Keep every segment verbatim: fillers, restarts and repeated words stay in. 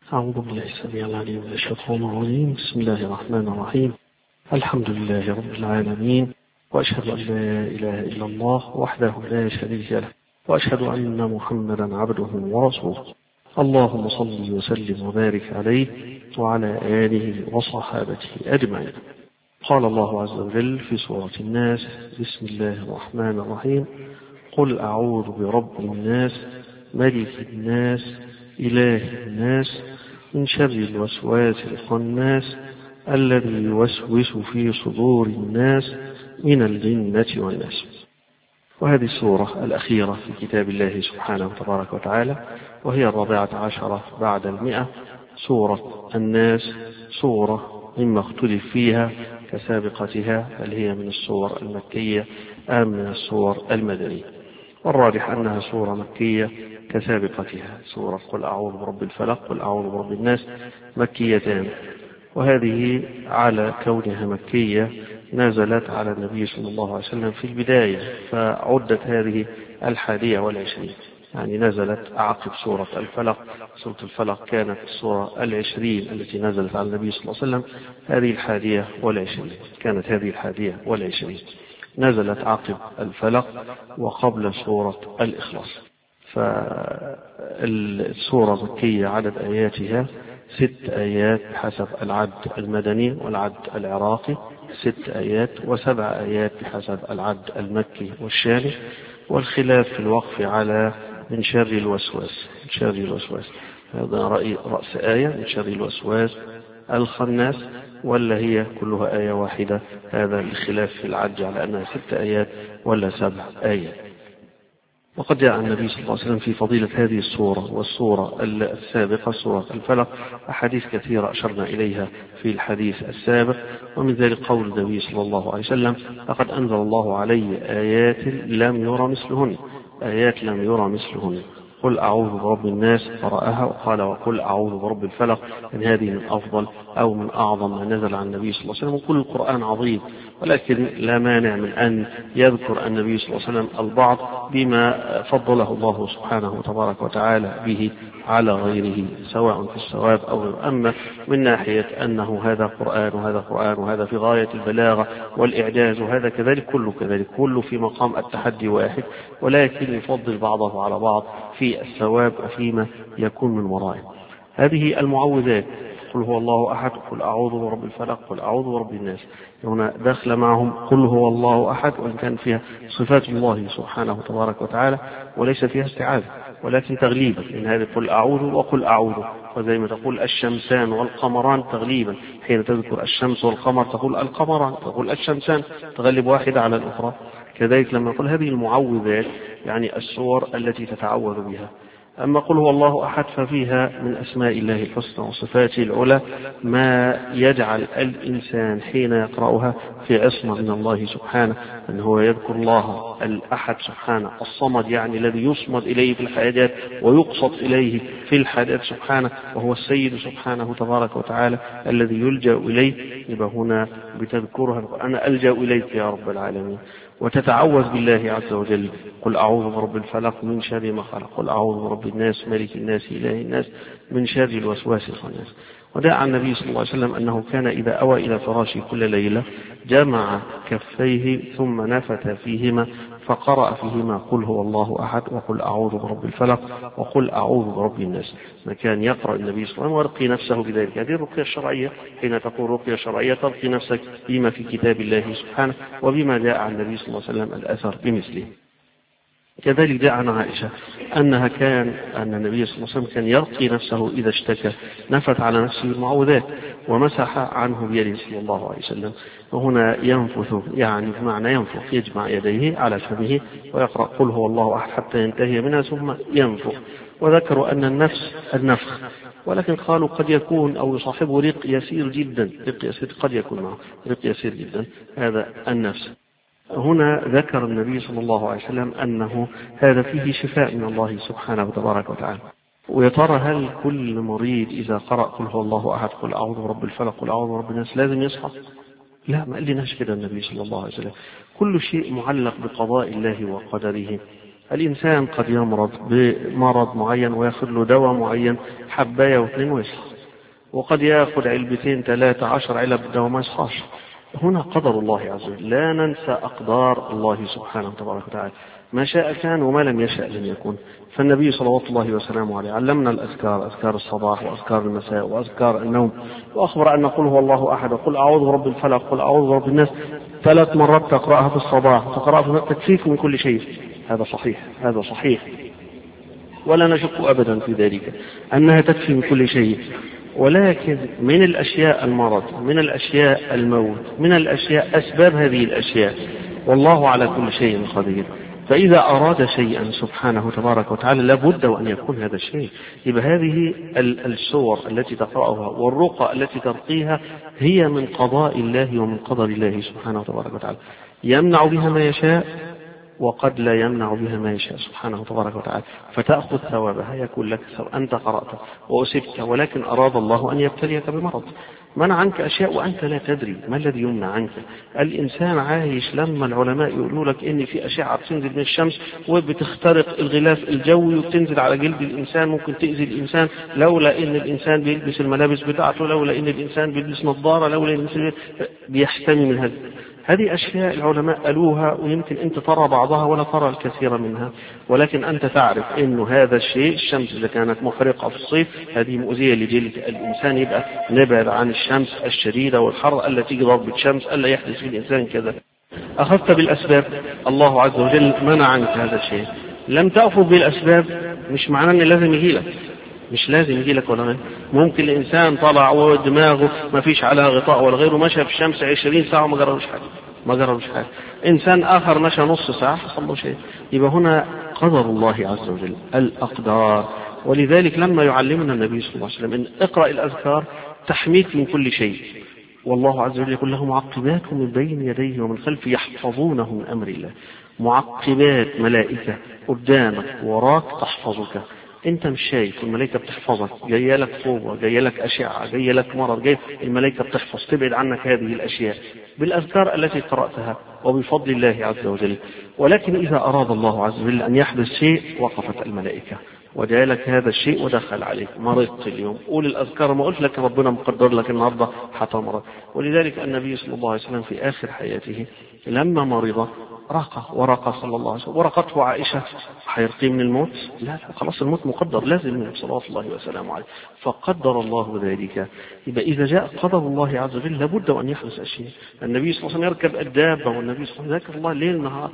أعوذ بالله السميع العليم من الشيطان الرجيم. بسم الله الرحمن الرحيم. الحمد لله رب العالمين، وأشهد أن لا إله إلا الله وحده لا شريك له، وأشهد أن محمدا عبده ورسوله. اللهم صل وسلم وبارك عليه وعلى آله وصحابته أجمعين. قال الله عز وجل في سورة الناس: بسم الله الرحمن الرحيم. قل أعوذ برب الناس ملك الناس إله الناس من شر الوسواس الخناس الذي يوسوس في صدور الناس من الجنة والناس. وهذه السورة الأخيرة في كتاب الله سبحانه وتبارك وتعالى، وهي الرابعة عشرة بعد المئة. سورة الناس سورة مما اختلف فيها كسابقتها، بل هي من السور المكية أم من السور المدنية، والراجح أنها سورة مكية كسابقتها. سورة قل أعوذ برب الفلق قل أعوذ برب الناس مكيتان، وهذه على كونها مكية نزلت على النبي صلى الله عليه وسلم في البداية، فعدت هذه الحادية والعشرين، يعني نزلت عقب سورة الفلق. سورة الفلق كانت السورة العشرين التي نزلت على النبي صلى الله عليه وسلم، هذه الحادية والعشرين كانت هذه الحادية والعشرين نزلت عقب الفلق وقبل سورة الإخلاص. فالسورة مكية عدد آياتها ست آيات حسب العد المدني والعد العراقي، ست آيات، وسبع آيات بحسب العد المكي والشامي، والخلاف في الوقف على من شر الوسواس. من شر الوسواس هذا رأي رأس آية من شر الوسواس الخناس، ولا هي كلها آية واحدة؟ هذا الخلاف في العد على أنها ست آيات ولا سبع آيات. وقد جاء النبي صلى الله عليه وسلم في فضيلة هذه السورة والسورة السابقة سورة الفلق أحاديث كثيرة أشرنا إليها في الحديث السابق، ومن ذلك قول النبي صلى الله عليه وسلم: لقد أنزل الله علي آيات لم يرى مثلهن، آيات لم يرى مثلهن. قل أعوذ برب الناس قرأها، وقال وقل أعوذ برب الفلق، أن هذه من أفضل أو من أعظم ما نزل عن النبي صلى الله عليه وسلم. وكل القرآن عظيم، ولكن لا مانع من أن يذكر النبي صلى الله عليه وسلم البعض بما فضله الله سبحانه وتبارك وتعالى به على غيره، سواء في الثواب أو غيره. أما من ناحية أنه هذا قرآن وهذا قرآن وهذا في غاية البلاغة والإعجاز وهذا كذلك، كله كذلك، كله في مقام التحدي واحد، ولكن يفضل بعضه على بعض في الثواب وفيما يكون من ورائه. هذه المعوذات: قل هو الله أحد، قل أعوذ برب الفلق، قل أعوذ برب الناس، هنا داخل معهم قل هو الله أحد، وإن كان فيها صفات الله سبحانه وتبارك وتعالى وليس فيها استعاذة، ولكن تغليبا، لأن هذه قل أعوذ وقل أعوذ، وزي ما تقول الشمسان والقمران تغليبا، حين تذكر الشمس والقمر تقول القمران، تقول الشمسان، تغلب واحدة على الأخرى. كذلك لما نقول هذه المعوذات يعني السور التي تتعوذ بها. أما قل هو الله أحد ففيها من أسماء الله الحسنى وصفاته العلى ما يجعل الإنسان حين يقرأها في عصمة من الله سبحانه، أنه هو يذكر الله الأحد سبحانه، الصمد يعني الذي يصمد إليه في الحاجات ويقصد إليه في الحاجات سبحانه، وهو السيد سبحانه تبارك وتعالى الذي يلجأ إليه. يبقى هنا بتذكرها أنا ألجأ إليك يا رب العالمين، وتتعوذ بالله عز وجل: قل أعوذ برب الفلق من شر ما خلق، قل أعوذ برب الناس ملك الناس إله الناس من شر الوسواس الخناس. ودعا النبي صلى الله عليه وسلم أنه كان إذا أوى إلى فراشه كل ليلة جمع كفيه ثم نفث فيهما فقرأ فيهما قل هو الله أحد وقل أعوذ برب الفلق وقل أعوذ برب الناس. ما كان يقرأ النبي صلى الله عليه وسلم ويرقي نفسه بذلك. هذه الرقية الشرعية، حين تقول رقية شرعية ترقي نفسك بما في كتاب الله سبحانه وبما جاء عن النبي صلى الله عليه وسلم الأثر بمثله. كذلك جاء عن عائشة أنها كان أن النبي صلى الله عليه وسلم كان يرقي نفسه إذا اشتكى، نفث على نفسه المعوذات ومسح عنه بيده صلى الله عليه وسلم. وهنا ينفث يعني بمعنى ينفخ، يجمع يديه على فمه ويقرأ قل هو الله أحد حتى ينتهي منها ثم ينفخ. وذكروا أن النفس النفخ، ولكن قالوا قد يكون أو يصاحبه رق يسير جدا، رق يسير قد يكون معه رق يسير جدا، هذا النفس. هنا ذكر النبي صلى الله عليه وسلم أنه هذا فيه شفاء من الله سبحانه وتبارك وتعالى. ويا ترى هل كل مريض إذا قرأ قل هو الله أحد قل أعوذ برب الفلق قل أعوذ برب الناس لازم يصحى؟ لا، ما قال لناش كده النبي صلى الله عليه وسلم. كل شيء معلق بقضاء الله وقدره الإنسان قد يمرض بمرض معين ويأخذ له دواء معين حباية واثنين ويصحى، وقد يأخذ علبتين ثلاثة عشر علب دواء ما يصحاش. هنا قدر الله عز وجل، لا ننسى أقدار الله سبحانه وتبارك وتعالى، ما شاء كان وما لم يشأ لم يكن. فالنبي صلوات الله وسلامه عليه علمنا الأذكار، أذكار الصباح وأذكار المساء وأذكار النوم، وأخبر أن نقول هو الله أحد وقل أعوذ برب الفلق قل أعوذ برب الناس ثلاث مرات تقرأها في الصباح تقرأها تكفيك من كل شيء. هذا صحيح، هذا صحيح ولا نشك أبدا في ذلك أنها تكفي من كل شيء، ولكن من الأشياء المرض، من الأشياء الموت، من الأشياء أسباب هذه الأشياء، والله على كل شيء قدير. فإذا أراد شيئا سبحانه تبارك وتعالى لابد وأن يكون هذا الشيء. يبقى هذه السور التي تقرأها والرقى التي ترقيها هي من قضاء الله ومن قدر الله سبحانه تبارك وتعالى، يمنع بها ما يشاء وقد لا يمنع بها ما يشاء سبحانه تبارك وتعالى، فتأخذ ثوابها، يكون لك ثواب أنت قرأت وأصبت، ولكن أراد الله أن يبتليك بمرض، منع عنك أشياء وأنت لا تدري ما الذي يمنع عنك. الإنسان عايش لما العلماء يقولوا لك إن في أشعة بتنزل من الشمس وبتخترق الغلاف الجوي وبتنزل على جلد الإنسان، ممكن تأذي الإنسان، لولا إن الإنسان بيلبس الملابس بتاعته، لولا إن الإنسان بيلبس نظارة، لولا إن الإنسان بيحتمي من هذا. هذه أشياء العلماء قالوها ويمكن أنت ترى بعضها ولا ترى الكثير منها، ولكن أنت تعرف إنه هذا الشيء، الشمس إذا كانت محرقة في الصيف هذه مؤذية لجلد الإنسان، يبقى نبعد عن الشمس الشديدة والحر التي ضربة الشمس ألا يحدث في الإنسان كذا. أخذت بالأسباب، الله عز وجل منع عنك هذا الشيء. لم تأخذ بالأسباب مش معناه أن لازم يجيلك، مش لازم يجي لك ولا غير. ممكن الإنسان طلع ودماغه ما فيش على غطاء ولا غيره، مشى في الشمس عشرين ساعة وما جربش حاجة، ما جربش حاجة. إنسان آخر مشى نص ساعة حصل له شيء. يبقى هنا قدر الله عز وجل، الأقدار. ولذلك لما يعلمنا النبي صلى الله عليه وسلم إن اقرأ الأذكار تحميك من كل شيء، والله عز وجل يقول له معقبات من بين يديه ومن خلفه يحفظونه من أمر الله. معقبات، ملائكة قدامك وراك تحفظك، انت مش شايف، الملائكة بتحفظك، جايه لك صوبة، جايه لك أشعة، جايه لك مرض، جاي الملائكة بتحفظ تبعد عنك هذه الأشياء بالأذكار التي قرأتها وبفضل الله عز وجل. ولكن إذا أراد الله عز وجل أن يحدث شيء وقفت الملائكة وجاء هذا الشيء ودخل عليك. مرضت اليوم، قول الأذكار، ما قلت لك ربنا مقدر لك النهارده هتمرض. ولذلك النبي صلى الله عليه وسلم في آخر حياته لما مرض رقى ورقى صلى الله عليه وسلم، ورقته عائشة. هيرقي من الموت؟ لا، خلاص الموت مقدر لازم منه صلوات الله وسلامه عليه، فقدر الله ذلك. يبقى إذا جاء قدر الله عز وجل لابد أن يحدث أشياء. النبي صلى الله عليه وسلم يركب الدابة والنبي صلى الله عليه وسلم ذكر الله ليل نهار،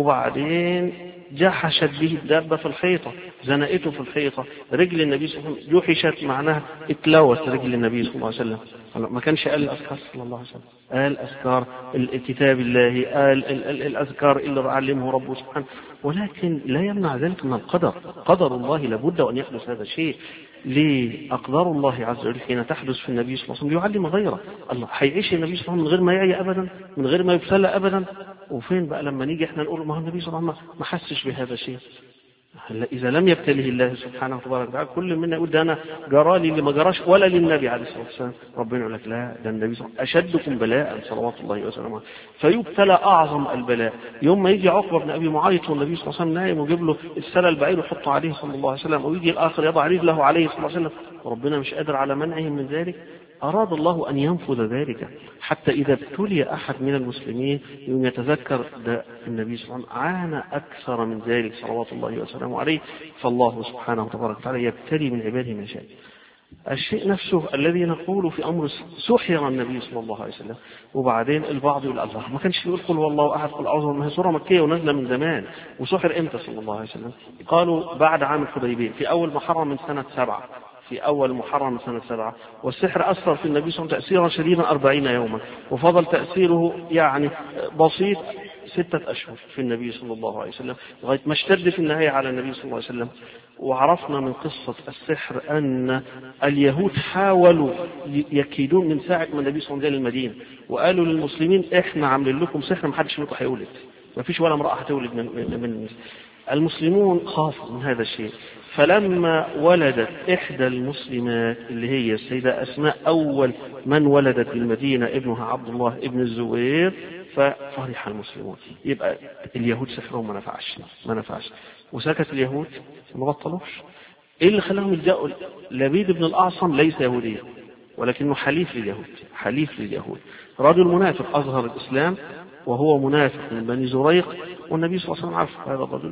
وبعدين جحشت به الدابة في الحيطة، زنقته في الحيطة، رجل النبي صلى الله عليه وسلم جحشت معناها اتلوت رجل النبي صلى الله عليه وسلم. ما كانش قال الأذكار صلى الله عليه وسلم، قال أذكار الكتاب الله، قال الأذكار اللي علمه ربه سبحانه، ولكن لا يمنع ذلك من القدر. قدر الله لابد أن يحدث هذا الشيء. ليه؟ أقدار الله عز وجل حين تحدث في النبي صلى الله عليه وسلم يعلم غيره. الله هيعيش النبي صلى الله عليه وسلم من غير ما يعي أبدا، من غير ما يبتلى أبدا. وفين بقى لما نيجي احنا نقول ما هو النبي صلى الله عليه وسلم ما حسش بهذا الشيء؟ إذا لم يبتله الله سبحانه وتعالى، كل منا يقول ده أنا جرالي اللي ما جراش ولا للنبي عليه الصلاة والسلام. ربنا يقول لك لا، ده النبي صلى الله عليه وسلم أشدكم بلاء صلوات الله وسلامه، فيبتلى أعظم البلاء. يوم ما يجي عقبة بن أبي معيط والنبي صلى الله عليه وسلم نايم ويجيب له السلة البعير ويحطه عليه صلى الله عليه وسلم، ويجي الآخر يضع رجله عليه صلى الله عليه وسلم، وربنا مش قادر على منعهم من ذلك. أراد الله أن ينفذ ذلك حتى إذا ابتلي أحد من المسلمين يوم يتذكر ده النبي صلى الله عليه وسلم عانى أكثر من ذلك صلوات الله وسلامه عليه. فالله سبحانه وتبارك وتعالى يبتلي من عباده من شيء. الشيء نفسه الذي نقول في أمر سحر النبي صلى الله عليه وسلم، وبعدين البعض يقول الله ما كانش يقول قل هو الله أحد قل أعوذ، ما هي سورة مكية ونازلة من زمان. وسحر إمتى صلى الله عليه وسلم؟ قالوا بعد عام الحديبية في أول محرم من سنة سبعة، في أول محرم من سنة سبعة. والسحر أثر في النبي صلى الله عليه وسلم تأثيرا شديدا أربعين يوما، وفضل تأثيره يعني بسيط ستة أشهر في النبي صلى الله عليه وسلم، لغاية ما اشتد في النهاية على النبي صلى الله عليه وسلم. وعرفنا من قصة السحر أن اليهود حاولوا يكيدون من ساعة ما النبي صلى الله عليه وسلم جاء للمدينة، وقالوا للمسلمين إحنا عاملين لكم سحر، ما حدش منكم هيولد، ما فيش ولا امرأة هتولد من, من, من المسلمون خافوا من هذا الشيء. فلما ولدت إحدى المسلمات اللي هي السيدة أسماء أول من ولدت المدينة ابنها عبد الله ابن الزبير، ففرح المسلمون. يبقى اليهود سحرهم ما نفعش ما نفعش وسكت اليهود ما بطلوش. ايه اللي خلاهم يلجأوا؟ لبيد بن الأعصم ليس يهوديا ولكنه حليف لليهود، حليف لليهود، رجل منافق أظهر الإسلام وهو منافق من بني زريق، والنبي صلى الله عليه وسلم عارف هذا الرجل.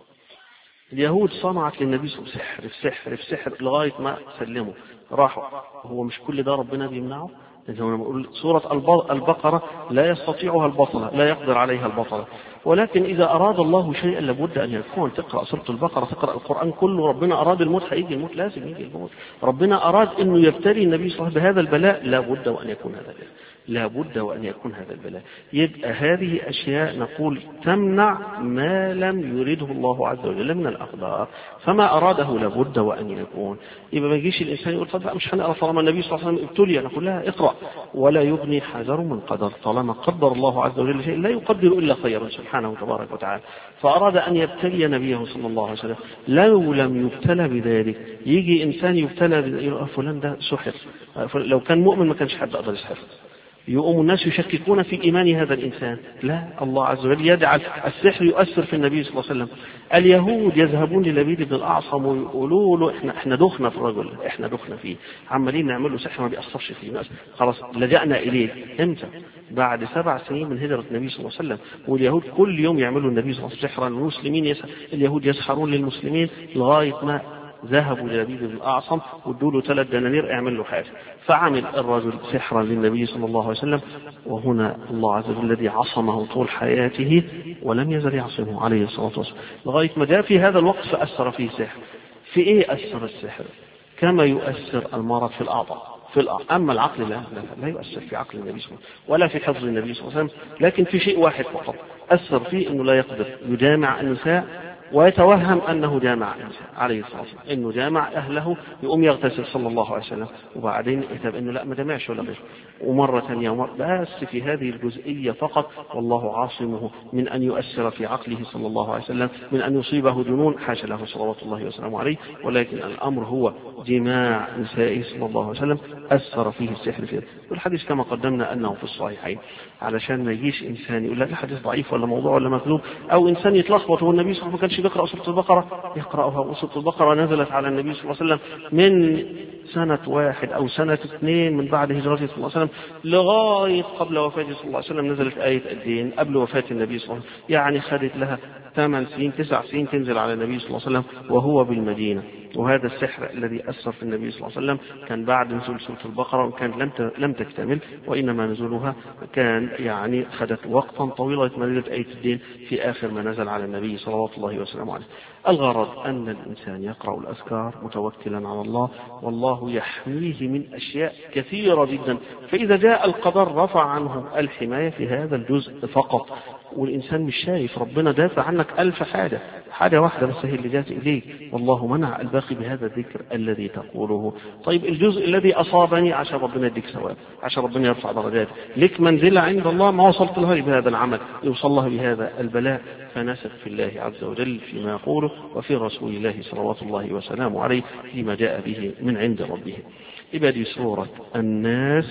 اليهود صنعت للنبي صلى الله عليه وسلم سحر في سحر في سحر لغاية ما سلموا راحوا. هو مش كل ده ربنا بيمنعه؟ زي ما بنقول سورة البقرة لا يستطيعها البطلة، لا يقدر عليها البطلة، ولكن إذا أراد الله شيئا لابد أن يكون. تقرأ سورة البقرة، تقرأ القرآن كله، ربنا أراد الموت هيجي الموت، لازم يجي الموت. ربنا أراد أنه يبتلي النبي صلى الله عليه وسلم بهذا البلاء، لابد وأن يكون هذا البلاء، لابد وأن يكون هذا البلاء. يبقى هذه أشياء نقول تمنع ما لم يريده الله عز وجل من الأقدار، فما أراده لابد وأن يكون. يبقى ما يجيش الإنسان يقول طب مش هنقرأ طالما النبي صلى الله عليه وسلم ابتلي، نقول لها اقرأ، ولا يغني حذر من قدر. طالما قدر الله عز وجل شيء لا يقدر إلا خيرا سبحانه تبارك وتعالى، فأراد أن يبتلي نبيه صلى الله عليه وسلم. لو لم يبتلى بذلك يجي إنسان يبتلى يقول فلان ده سحر، لو كان مؤمن ما كانش حد يقدر يسحر. يقوم الناس يشككون في إيمان هذا الإنسان. لا، الله عز وجل يجعل السحر يؤثر في النبي صلى الله عليه وسلم. اليهود يذهبون للبيد بن الأعصم ويقولوا له احنا احنا دخنا في الرجل، احنا دخنا فيه، عمالين نعمل له سحر ما بيأثرش فيه، خلاص لجأنا إليه. امتى؟ بعد سبع سنين من هجرة النبي صلى الله عليه وسلم، واليهود كل يوم يعملوا النبي صلى الله عليه وسلم سحرا، والمسلمين يسحر، اليهود يسحرون للمسلمين لغاية ما ذهبوا للبيد بن الأعصم وادوا له ثلاث دنانير اعمل له حاجه، فعمل الرجل سحرا للنبي صلى الله عليه وسلم. وهنا الله عز وجل الذي عصمه طول حياته ولم يزل يعصمه عليه الصلاه والسلام لغايه ما جاء في هذا الوقت فاثر فيه سحر. في ايه اثر السحر؟ كما يؤثر المرض في الاعضاء، في الأعضاء. اما العقل لا, لا لا يؤثر في عقل النبي صلى الله عليه وسلم ولا في حفظ النبي صلى الله عليه وسلم، لكن في شيء واحد فقط اثر فيه، انه لا يقدر يجامع النساء ويتوهم أنه جامع عليه الصلاة والسلام، إنه جامع أهله، يقوم يغتسل صلى الله عليه وسلم وبعدين يكتب إنه لا ما جمعش ولا غير، ومرة ثانية ومرة، بس في هذه الجزئية فقط، والله عاصمه من أن يؤثر في عقله صلى الله عليه وسلم، من أن يصيبه جنون، حاشا له صلوات الله وسلامه عليه. ولكن الأمر هو جماع نسائه صلى الله عليه وسلم أثر فيه السحر فيه. والحديث كما قدمنا أنه في الصحيحين، علشان ما يجيش إنسان يقول لا الحديث ضعيف ولا موضوع ولا مكذوب، أو إنسان يتلخبط والنبي صلى الله عليه وسلم ما كانش بيقرأ سورة البقرة يقرأها. وسورة البقرة نزلت على النبي صلى الله عليه وسلم من سنة واحد أو سنة اثنين من بعد هجرته صلى الله عليه وسلم لغاية قبل وفاته صلى الله عليه وسلم. نزلت آية الدين قبل وفاة النبي صلى الله عليه وسلم، يعني خدت لها ثمان سنين تسع سنين تنزل على النبي صلى الله عليه وسلم وهو بالمدينة. وهذا السحر الذي أثر في النبي صلى الله عليه وسلم كان بعد نزول سورة البقرة، وكان لم لم تكتمل، وإنما نزولها كان يعني خدت وقتا طويلا ما نزلت آية الدين في آخر ما نزل على النبي صلوات الله وسلامه عليه. الغرض أن الإنسان يقرأ الأذكار متوكلا على الله، والله يحميه من أشياء كثيرة جدا، فإذا جاء القدر رفع عنه الحماية في هذا الجزء فقط. والإنسان مش شايف، ربنا دافع عنك ألف حاجة، حاجة واحدة بس هي اللي جات إليك، والله منع الباقي بهذا الذكر الذي تقوله. طيب الجزء الذي أصابني عشان ربنا يديك ثواب، عشان ربنا يرفع درجات، لك منزلة عند الله ما وصلت لها بهذا العمل، يوصل لها بهذا البلاء، فنثق في الله عز وجل فيما يقوله وفي رسول الله صلوات الله وسلامه عليه فيما جاء به من عند ربه. يبقى دي سورة الناس،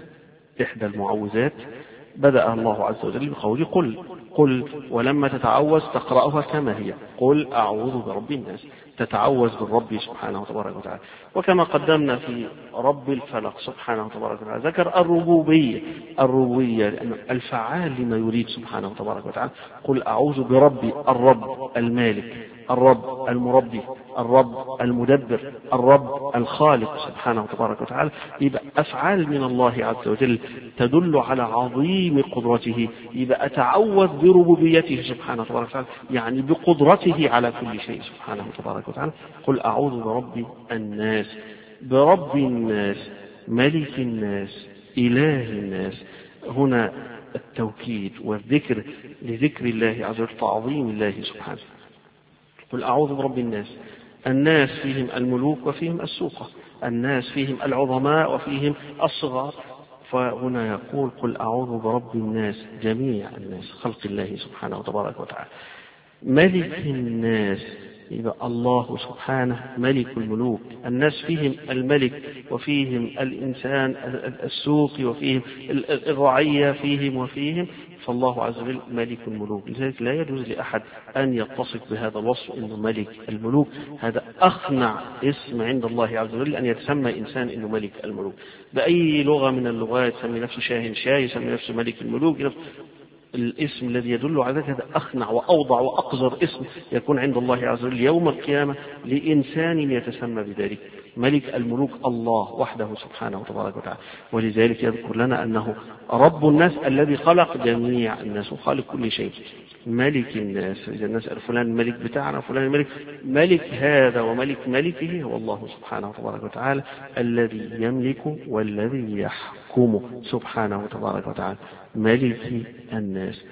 إحدى المعوذات، بدأ الله عز وجل بقول قل قل، ولما تتعوذ تقرأها كما هي، قل أعوذ برب الناس، تتعوذ بالرب سبحانه وتبارك وتعالى. وكما قدمنا في رب الفلق سبحانه وتبارك وتعالى ذكر الربوبية، الربوبية لأن الفعال لما يريد سبحانه وتبارك وتعالى. قل أعوذ برب، الرب المالك، الرب المربي، الرب المدبر، الرب الخالق سبحانه وتبارك وتعالى. يبقى أفعال من الله عز وجل تدل على عظيم قدرته، يبقى أتعوذ بربوبيته سبحانه وتبارك وتعالى، يعني بقدرته على كل شيء سبحانه وتبارك وتعالى. قل أعوذ برب الناس، برب الناس، ملك الناس، إله الناس. هنا التوكيد والذكر لذكر الله عز وجل، تعظيم الله سبحانه. قل أعوذ برب الناس، الناس فيهم الملوك وفيهم السوقة، الناس فيهم العظماء وفيهم الصغار. فهنا يقول قل أعوذ برب الناس، جميع الناس، خلق الله سبحانه وتبارك وتعالى. ملك الناس، يبقى الله سبحانه ملك الملوك. الناس فيهم الملك وفيهم الإنسان السوقي وفيهم الرعية فيهم وفيهم، فالله عز وجل ملك الملوك. لذلك لا يجوز لأحد أن يتصف بهذا الوصف إنه ملك الملوك. هذا أخنع اسم عند الله عز وجل أن يتسمى إنسان إنه ملك الملوك. بأي لغة من اللغات يسمي نفسه شاهن شاه، يسمي نفسه ملك الملوك، الاسم الذي يدل على ذلك هذا أخنع وأوضع وأقذر اسم يكون عند الله عز وجل يوم القيامة لإنسان يتسمى بذلك. ملك الملوك الله وحده سبحانه وتبارك وتعالى. ولذلك يذكر لنا أنه رب الناس الذي خلق جميع الناس وخالق كل شيء. ملك الناس، إذا الناس فلان الملك بتاعنا فلان الملك، ملك هذا وملك ملكه هو الله سبحانه وتبارك وتعالى الذي يملك والذي يحكم سبحانه وتبارك وتعالى. ملك الناس،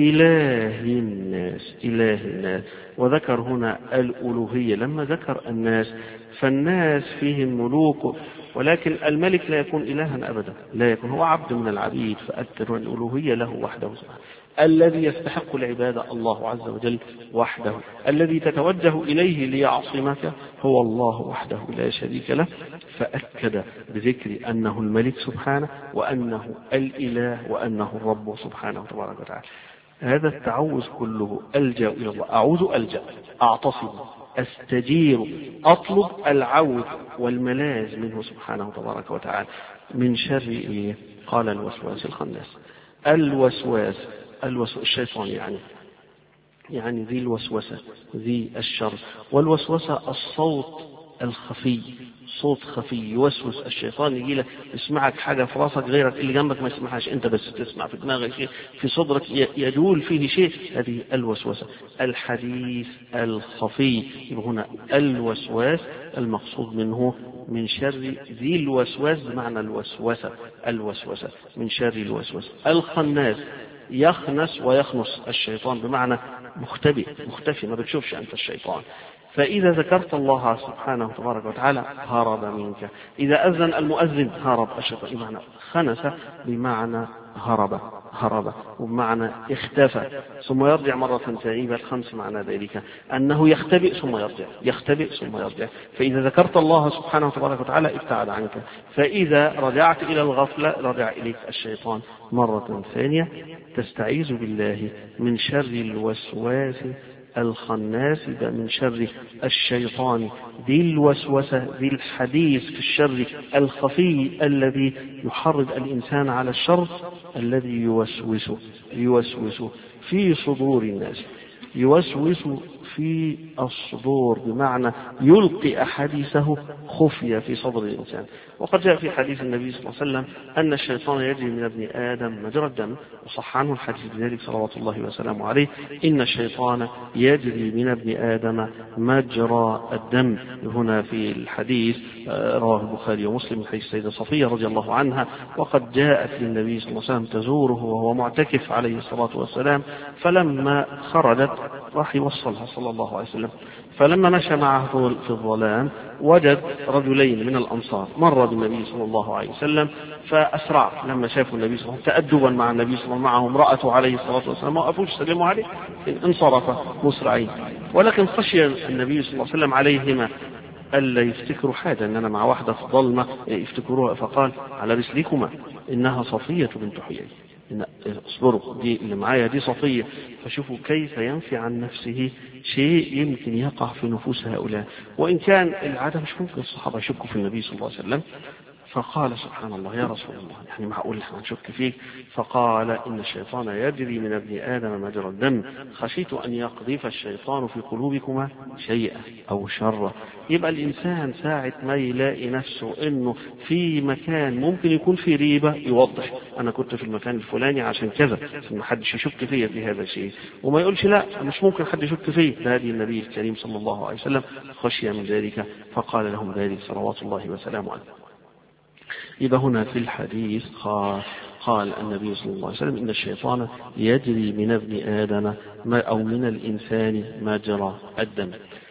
إله الناس، إله الناس. وذكر هنا الألوهية لما ذكر الناس، فالناس فيهم ملوك، ولكن الملك لا يكون إلها أبدا، لا يكون، هو عبد من العبيد. فأكد الألوهية له وحده سبحانه. الذي يستحق العبادة الله عز وجل وحده، الذي تتوجه إليه ليعصمك هو الله وحده لا شريك له. فأكد بذكر أنه الملك سبحانه وأنه الإله وأنه الرب سبحانه وتبارك وتعالى. هذا التعوذ كله ألجأ إلى الله، أعوذ ألجأ، أعتصم، أستجير، أطلب العوذ والملاذ منه سبحانه وتبارك وتعالى من شر إيه؟ قال الوسواس الخناس. الوسواس الوسواس الشيطان يعني يعني ذي الوسوسة، ذي الشر. والوسوسة الصوت الخفي، صوت خفي يوسوس الشيطان، يجي لك يسمعك حاجة في راسك غيرك اللي جنبك ما يسمعهاش، انت بس تسمع في دماغك شيء، في صدرك يجول فيه شيء، هذه الوسوسة. الحديث الخفي، يبقى هنا الوسواس المقصود منه من شر ذي الوسواس بمعنى الوسوسة، الوسوسة من شر الوسوسة. الخناس، يخنس ويخنس الشيطان بمعنى مختبئ، مختفي، ما بتشوفش أنت الشيطان. فإذا ذكرت الله سبحانه تبارك وتعالى هرب منك. إذا أذن المؤذن هرب الشيطان، بمعنى خنس بمعنى هرب، هرب وبمعنى اختفى ثم يرجع مرة ثانية. الخمس معنى ذلك أنه يختبئ ثم يرجع، يختبئ ثم يرجع. فإذا ذكرت الله سبحانه تبارك وتعالى ابتعد عنك، فإذا رجعت إلى الغفلة رجع إليك الشيطان مرة ثانية. تستعيذ بالله من شر الوسواس الخناس، من شر الشيطان ذي الوسوسة، ذي الحديث في الشر الخفي الذي يحرض الإنسان على الشر، الذي يوسوس يوسوس في صدور الناس. يوسوس في الصدور بمعنى يلقي أحاديثه خفية في صدر الإنسان. وقد جاء في حديث النبي صلى الله عليه وسلم أن الشيطان يجري من ابن آدم مجرى الدم، وصح عنه الحديث بذلك صلوات الله وسلامه عليه. إن الشيطان يجري من ابن آدم مجرى الدم. هنا في الحديث رواه البخاري ومسلم من حديث السيدة صفية رضي الله عنها. وقد جاءت للنبي صلى الله عليه وسلم تزوره وهو معتكف عليه الصلاة والسلام، فلما خرجت راح يوصلها صلى الله عليه وسلم. فلما مشى معه في الظلام وجد رجلين من الأنصار مر بالنبي صلى الله عليه وسلم، فأسرع لما شافوا النبي صلى الله عليه وسلم تأدبا مع النبي صلى الله عليه وسلم، معه امرأته عليه الصلاة والسلام، ما وقفوش سلموا عليه، انصرف مسرعين. ولكن خشي النبي صلى الله عليه وسلم عليهما ألا يفتكروا حاجة، أن أنا مع واحدة في ظلمة يفتكروها، فقال على رسلكما إنها صفية بنت حيي، إن اصبروا دي اللي معايا دي صفية. فشوفوا كيف ينفي عن نفسه شيء يمكن يقع في نفوس هؤلاء، وإن كان العادة مش ممكن الصحابة يشكوا في النبي صلى الله عليه وسلم. فقال سبحان الله يا رسول الله، يعني معقول احنا نشك فيك؟ فقال إن الشيطان يجري من ابن آدم مجرى الدم، خشيت أن يقذف الشيطان في قلوبكما شيئا أو شرا. يبقى الإنسان ساعة ما يلاقي نفسه إنه في مكان ممكن يكون في ريبة يوضح أنا كنت في المكان الفلاني عشان كذا، ما حدش يشك فيا في هذا الشيء، وما يقولش لا مش ممكن حد يشك فيه. هذه النبي الكريم صلى الله عليه وسلم خشي من ذلك فقال لهم ذلك صلوات الله وسلامه عليه. يبقى هنا في الحديث قال النبي صلى الله عليه وسلم إن الشيطان يجري من ابن آدم أو من الإنسان مجرى الدم.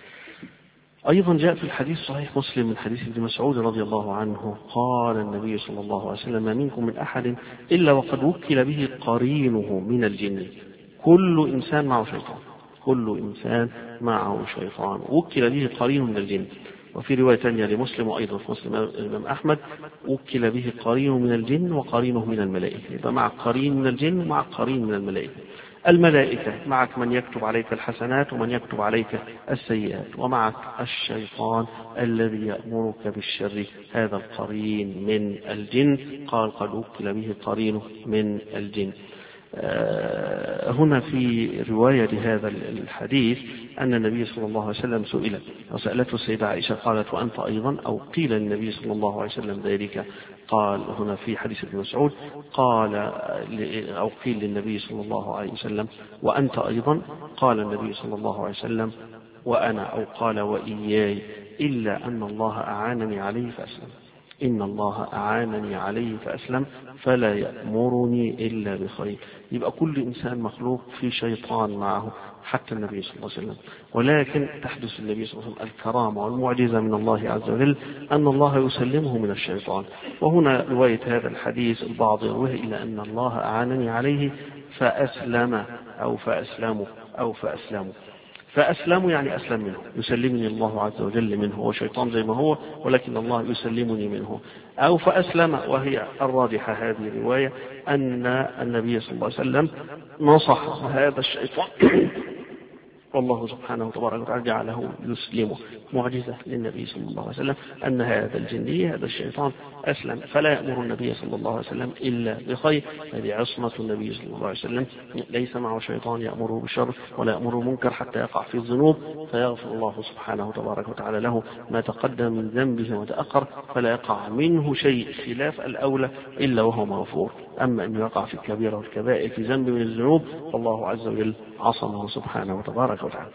أيضا جاء في الحديث صحيح مسلم من حديث ابن مسعود رضي الله عنه قال النبي صلى الله عليه وسلم ما منكم من أحد إلا وقد وكل به قرينه من الجن. كل إنسان معه شيطان، كل إنسان معه شيطان وكل به قرين من الجن. وفي رواية ثانية لمسلم وأيضا في مسلم الإمام أحمد وكل به قرين من الجن وقرينه من الملائكة. يبقى معك قرين من الجن ومعك قرين من الملائكة. الملائكة معك من يكتب عليك الحسنات ومن يكتب عليك السيئات، ومعك الشيطان الذي يأمرك بالشر، هذا القرين من الجن. قال قد وكل به قرينه من الجن. هنا في رواية لهذا الحديث أن النبي صلى الله عليه وسلم سئل وسألته السيدة عائشة قالت وأنت أيضا، أو قيل للنبي صلى الله عليه وسلم ذلك، قال هنا في حديث ابن مسعود قال أو قيل للنبي صلى الله عليه وسلم وأنت أيضا، قال النبي صلى الله عليه وسلم وأنا، أو قال وإياي، إلا أن الله أعانني عليه فأسلم. إن الله أعانني عليه فأسلم فلا يأمرني إلا بخير. يبقى كل إنسان مخلوق في شيطان معه حتى النبي صلى الله عليه وسلم، ولكن تحدث النبي صلى الله عليه وسلم الكرامة والمعجزة من الله عز وجل أن الله يسلمه من الشيطان. وهنا رواية هذا الحديث البعض يرويه إلى أن الله أعانني عليه فأسلم أو فأسلمه أو فأسلمه. فأسلم يعني أسلم منه، يسلمني الله عز وجل منه، هو شيطان زي ما هو ولكن الله يسلمني منه. أو فأسلم، وهي الراجحة هذه الرواية أن النبي صلى الله عليه وسلم نصح هذا الشيطان والله سبحانه وتبارك وتعالى جعله يسلمه. معجزة للنبي صلى الله عليه وسلم أن هذا الجني هذا الشيطان أسلم، فلا يأمر النبي صلى الله عليه وسلم إلا بخير. هذه عصمة النبي صلى الله عليه وسلم، ليس معه شيطان يأمره بالشر ولا يأمره منكر حتى يقع في الذنوب فيغفر الله سبحانه وتبارك وتعالى له ما تقدم من ذنبه وتأخر، فلا يقع منه شيء خلاف الأولى إلا وهو مغفور. أما أن يقع في الكبيرة والكبائر في ذنب من الذنوب فالله عز وجل عصمه سبحانه وتبارك وتعالى.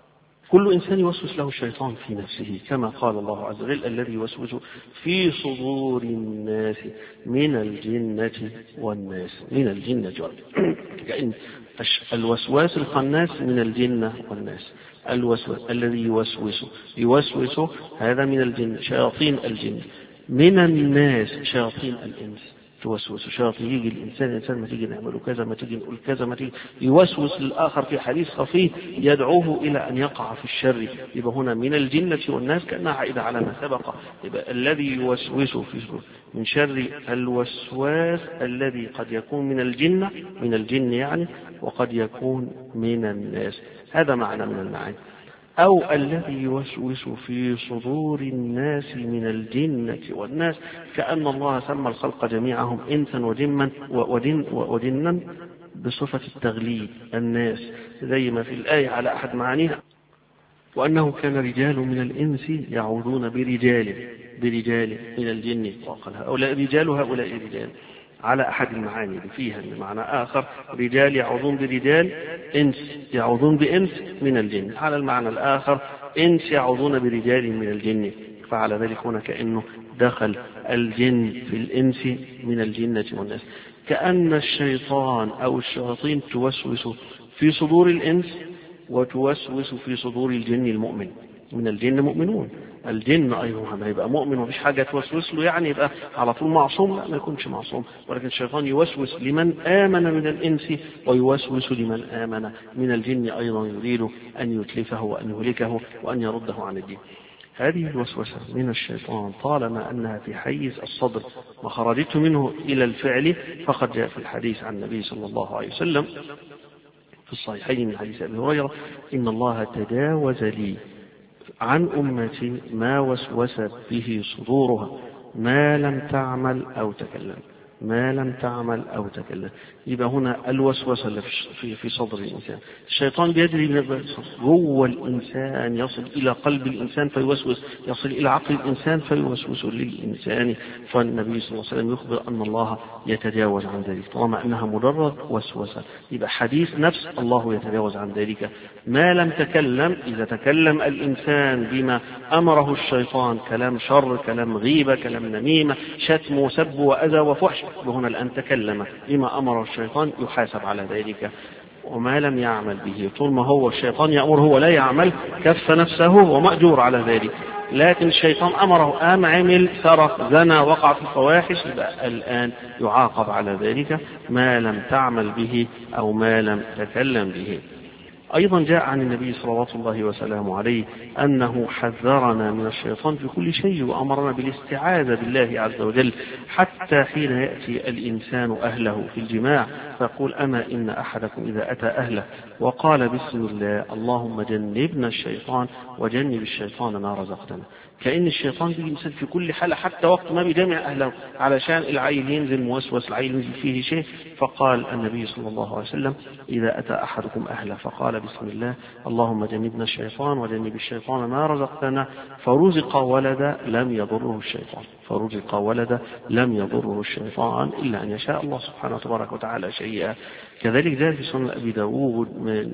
كل إنسان يوسوس له الشيطان في نفسه، كما قال الله عز وجل الذي يوسوس في صدور الناس من الجنة والناس. من الجنة والناس يعني الوسواس الخناس من الجنة والناس. الوسواس الذي يوسوس يوسوس هذا من الجن، شياطين الجن. من الناس شياطين الإنس توسوس، شياطين يجي الإنسان الإنسان ما تيجي نعمله كذا، ما تيجي نقول كذا، ما تيجي يوسوس للآخر في حديث خفي يدعوه إلى أن يقع في الشر. يبقى هنا من الجنة والناس كأنها عائدة على ما سبق. يبقى الذي يوسوس في من شر الوسواس الذي قد يكون من الجنة من الجن يعني، وقد يكون من الناس. هذا معنى من المعاني. أو الذي يوسوس في صدور الناس من الجنة والناس، كأن الله سمى الخلق جميعهم إنسا وجنا ودن وجنا بصفة التغليب الناس، زي ما في الآية على أحد معانيها وأنه كان رجال من الإنس يعوذون برجال برجال من الجن وقال هؤلاء رجال وهؤلاء رجال، على أحد المعاني اللي فيها معنى آخر، رجال يعوذون برجال، إنس يعوذون بإنس من الجن. على المعنى الآخر إنس يعوذون برجال من الجن، فعلى ذلك هنا كأنه دخل الجن في الإنس من الجنة والناس. كأن الشيطان أو الشياطين توسوس في صدور الإنس وتوسوس في صدور الجن المؤمن. من الجن مؤمنون، الجن أيضا ما يبقى مؤمن ومفيش حاجة توسوس له يعني يبقى على طول معصوم، لا ما يكونش معصوم، ولكن الشيطان يوسوس لمن آمن من الإنس ويوسوس لمن آمن من الجن أيضا، يريد أن يتلفه وأن يهلكه وأن يرده عن الدين. هذه الوسوسة من الشيطان طالما أنها في حيز الصدر وخرجته منه إلى الفعل، فقد جاء في الحديث عن النبي صلى الله عليه وسلم في الصحيحين من حديث أبي هريرة إن الله تجاوز لي عن أمتي ما وسوست به صدورها ما لم تعمل أو تكلم ما لم تعمل أو تكلم. يبقى هنا الوسوسة اللي في في صدر الإنسان، الشيطان بيجري من جوه الإنسان يصل إلى قلب الإنسان فيوسوس، يصل إلى عقل الإنسان فيوسوس للإنسان. فالنبي صلى الله عليه وسلم يخبر أن الله يتجاوز عن ذلك طالما أنها مجرد وسوسة. يبقى حديث نفس الله يتجاوز عن ذلك. ما لم تكلم، إذا تكلم الإنسان بما أمره الشيطان، كلام شر، كلام غيبة، كلام نميمة، شتم وسب وأذى وفحش، وهنا الآن تكلم بما أمر الشيطان يحاسب على ذلك. وما لم يعمل به، طول ما هو الشيطان يأمر هو لا يعمل كف نفسه ومأجور على ذلك، لكن الشيطان أمره أم عمل سرق زنى وقع في الفواحش، يبقى الآن يعاقب على ذلك ما لم تعمل به أو ما لم تكلم به. أيضا جاء عن النبي صلوات الله وسلامه عليه أنه حذرنا من الشيطان في كل شيء وأمرنا بالاستعاذة بالله عز وجل، حتى حين يأتي الإنسان أهله في الجماع فيقول أما إن أحدكم إذا أتى أهله وقال بسم الله اللهم جنبنا الشيطان وجنب الشيطان ما رزقتنا. كأن الشيطان بيجي مثل في كل حالة، حتى وقت ما بيجمع أهله علشان العيل ينزل موسوس، العيل ينزل فيه شيء، فقال النبي صلى الله عليه وسلم إذا أتى أحدكم أهله فقال بسم الله اللهم جنبنا الشيطان وجنب الشيطان ما رزقتنا فرزق ولد لم يضره الشيطان، فرزق ولد لم يضره الشيطان إلا أن يشاء الله سبحانه تبارك وتعالى شيئا. كذلك جاء في سنن أبي داود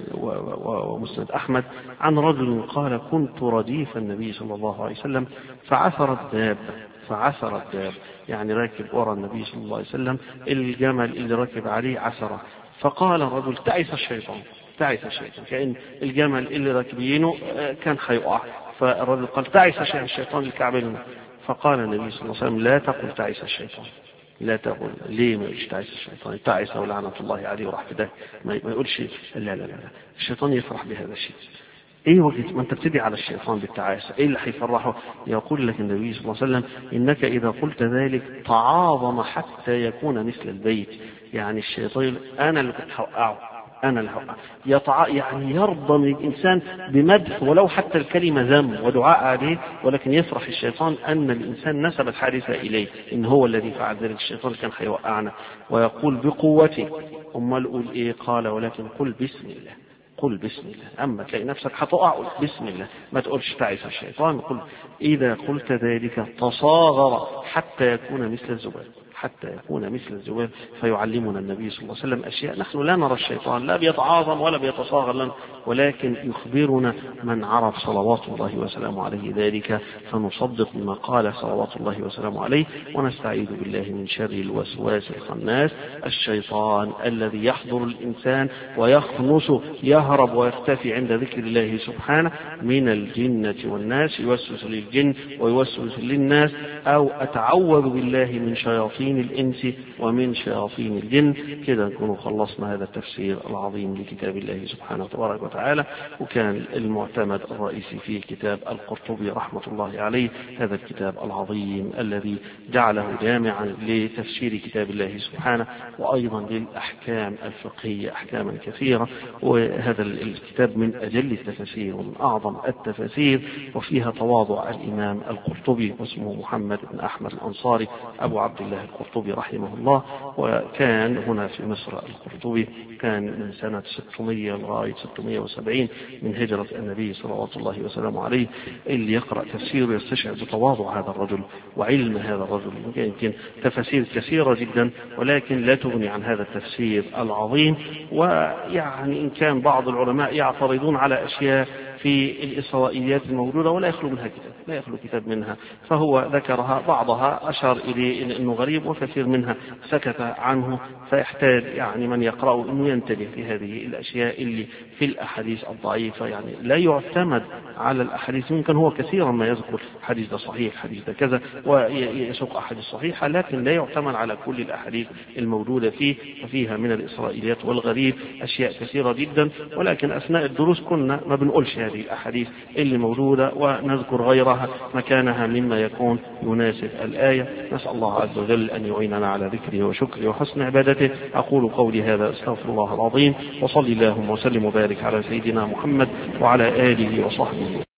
ومسند أحمد عن رجل قال كنت رديف النبي صلى الله عليه وسلم فعثر الداب، فعثر الداب يعني راكب وراء النبي صلى الله عليه وسلم، الجمل اللي ركب عليه عثره، فقال الرجل تعس الشيطان، تعس الشيطان، كأن الجمل اللي راكبينه كان هيقع، فالرجل قال تعس الشيطان الكعبين، فقال النبي صلى الله عليه وسلم لا تقل تعس الشيطان، لا تقول ليه ما يقولش تعس الشيطان، تعس ولعنة الله عليه وراح في ده، ما يقولش لا لا لا, لا. الشيطان يفرح بهذا الشيء. ايه وقت ما انت بتدعي على الشيطان بالتعاسة ايه اللي هيفرحه؟ يقول لك النبي صلى الله عليه وسلم انك اذا قلت ذلك تعاظم حتى يكون مثل البيت، يعني الشيطان انا اللي كنت هوقعه، أنا الهوى يطع يعني يرضى من الإنسان بمدح ولو حتى الكلمة ذم ودعاء عليه، ولكن يفرح الشيطان أن الإنسان نسب الحادثة إليه، إن هو الذي فعل ذلك، الشيطان كان هيوقعنا، ويقول بقوته. أما الأول إيه؟ قال ولكن قل بسم الله، قل بسم الله، أما تلاقي نفسك هتقع قل بسم الله، ما تقولش تعس الشيطان، قل إذا قلت ذلك تصاغر حتى يكون مثل الزبال، حتى يكون مثل الزبال. فيعلمنا النبي صلى الله عليه وسلم أشياء نحن لا نرى الشيطان لا بيتعاظم ولا بيتصاغر لنا، ولكن يخبرنا من عرف صلوات الله وسلامه عليه ذلك فنصدق بما قال صلوات الله وسلامه عليه، ونستعيذ بالله من شر الوسواس الخناس الشيطان الذي يحضر الإنسان ويخنس يهرب ويختفي عند ذكر الله سبحانه من الجنة والناس، يوسوس للجن ويوسوس للناس، أو أتعوذ بالله من شياطين الإنس ومن شياطين الجن. كده نكون خلصنا هذا التفسير العظيم لكتاب الله سبحانه وتبارك وتعالى، وكان المعتمد الرئيسي فيه كتاب القرطبي رحمة الله عليه، هذا الكتاب العظيم الذي جعله جامعا لتفسير كتاب الله سبحانه وأيضا للأحكام الفقهية أحكاما كثيرة. وهذا الكتاب من أجل التفاسير ومن أعظم التفاسير، وفيها تواضع الإمام القرطبي واسمه محمد بن أحمد الأنصاري أبو عبد الله القرطبي رحمه الله، وكان هنا في مصر. القرطبي كان من سنة ستمائة لغاية ستمائة وسبعين من هجرة النبي صلوات الله وسلامه عليه. اللي يقرأ تفسيره يستشعر بتواضع هذا الرجل وعلم هذا الرجل. يمكن تفاسير كثيرة جدا ولكن لا تغني عن هذا التفسير العظيم. ويعني إن كان بعض العلماء يعترضون على أشياء في الإسرائيليات الموجودة ولا يخلو منها كتاب، لا يخلو كتاب منها، فهو ذكرها بعضها أشار إليه إنه غريب وكثير منها سكت عنه، فيحتاج يعني من يقرأه إنه ينتبه في هذه الأشياء اللي في الأحاديث الضعيفة. يعني لا يعتمد على الأحاديث، يمكن هو كثيرا ما يذكر حديث ده صحيح حديث ده كذا ويسوق أحاديث صحيحة، لكن لا يعتمد على كل الأحاديث الموجودة فيه، ففيها من الإسرائيليات والغريب أشياء كثيرة جدا. ولكن أثناء الدروس كنا ما بنقولش هذه الأحاديث اللي موجودة ونذكر غيرها مكانها مما يكون يناسب الآية. نسأل الله عز وجل أن يعيننا على ذكره وشكره وحسن عبادته. أقول قولي هذا أستغفر الله العظيم، وصلي اللهم وسلم وبارك على سيدنا محمد وعلى آله وصحبه.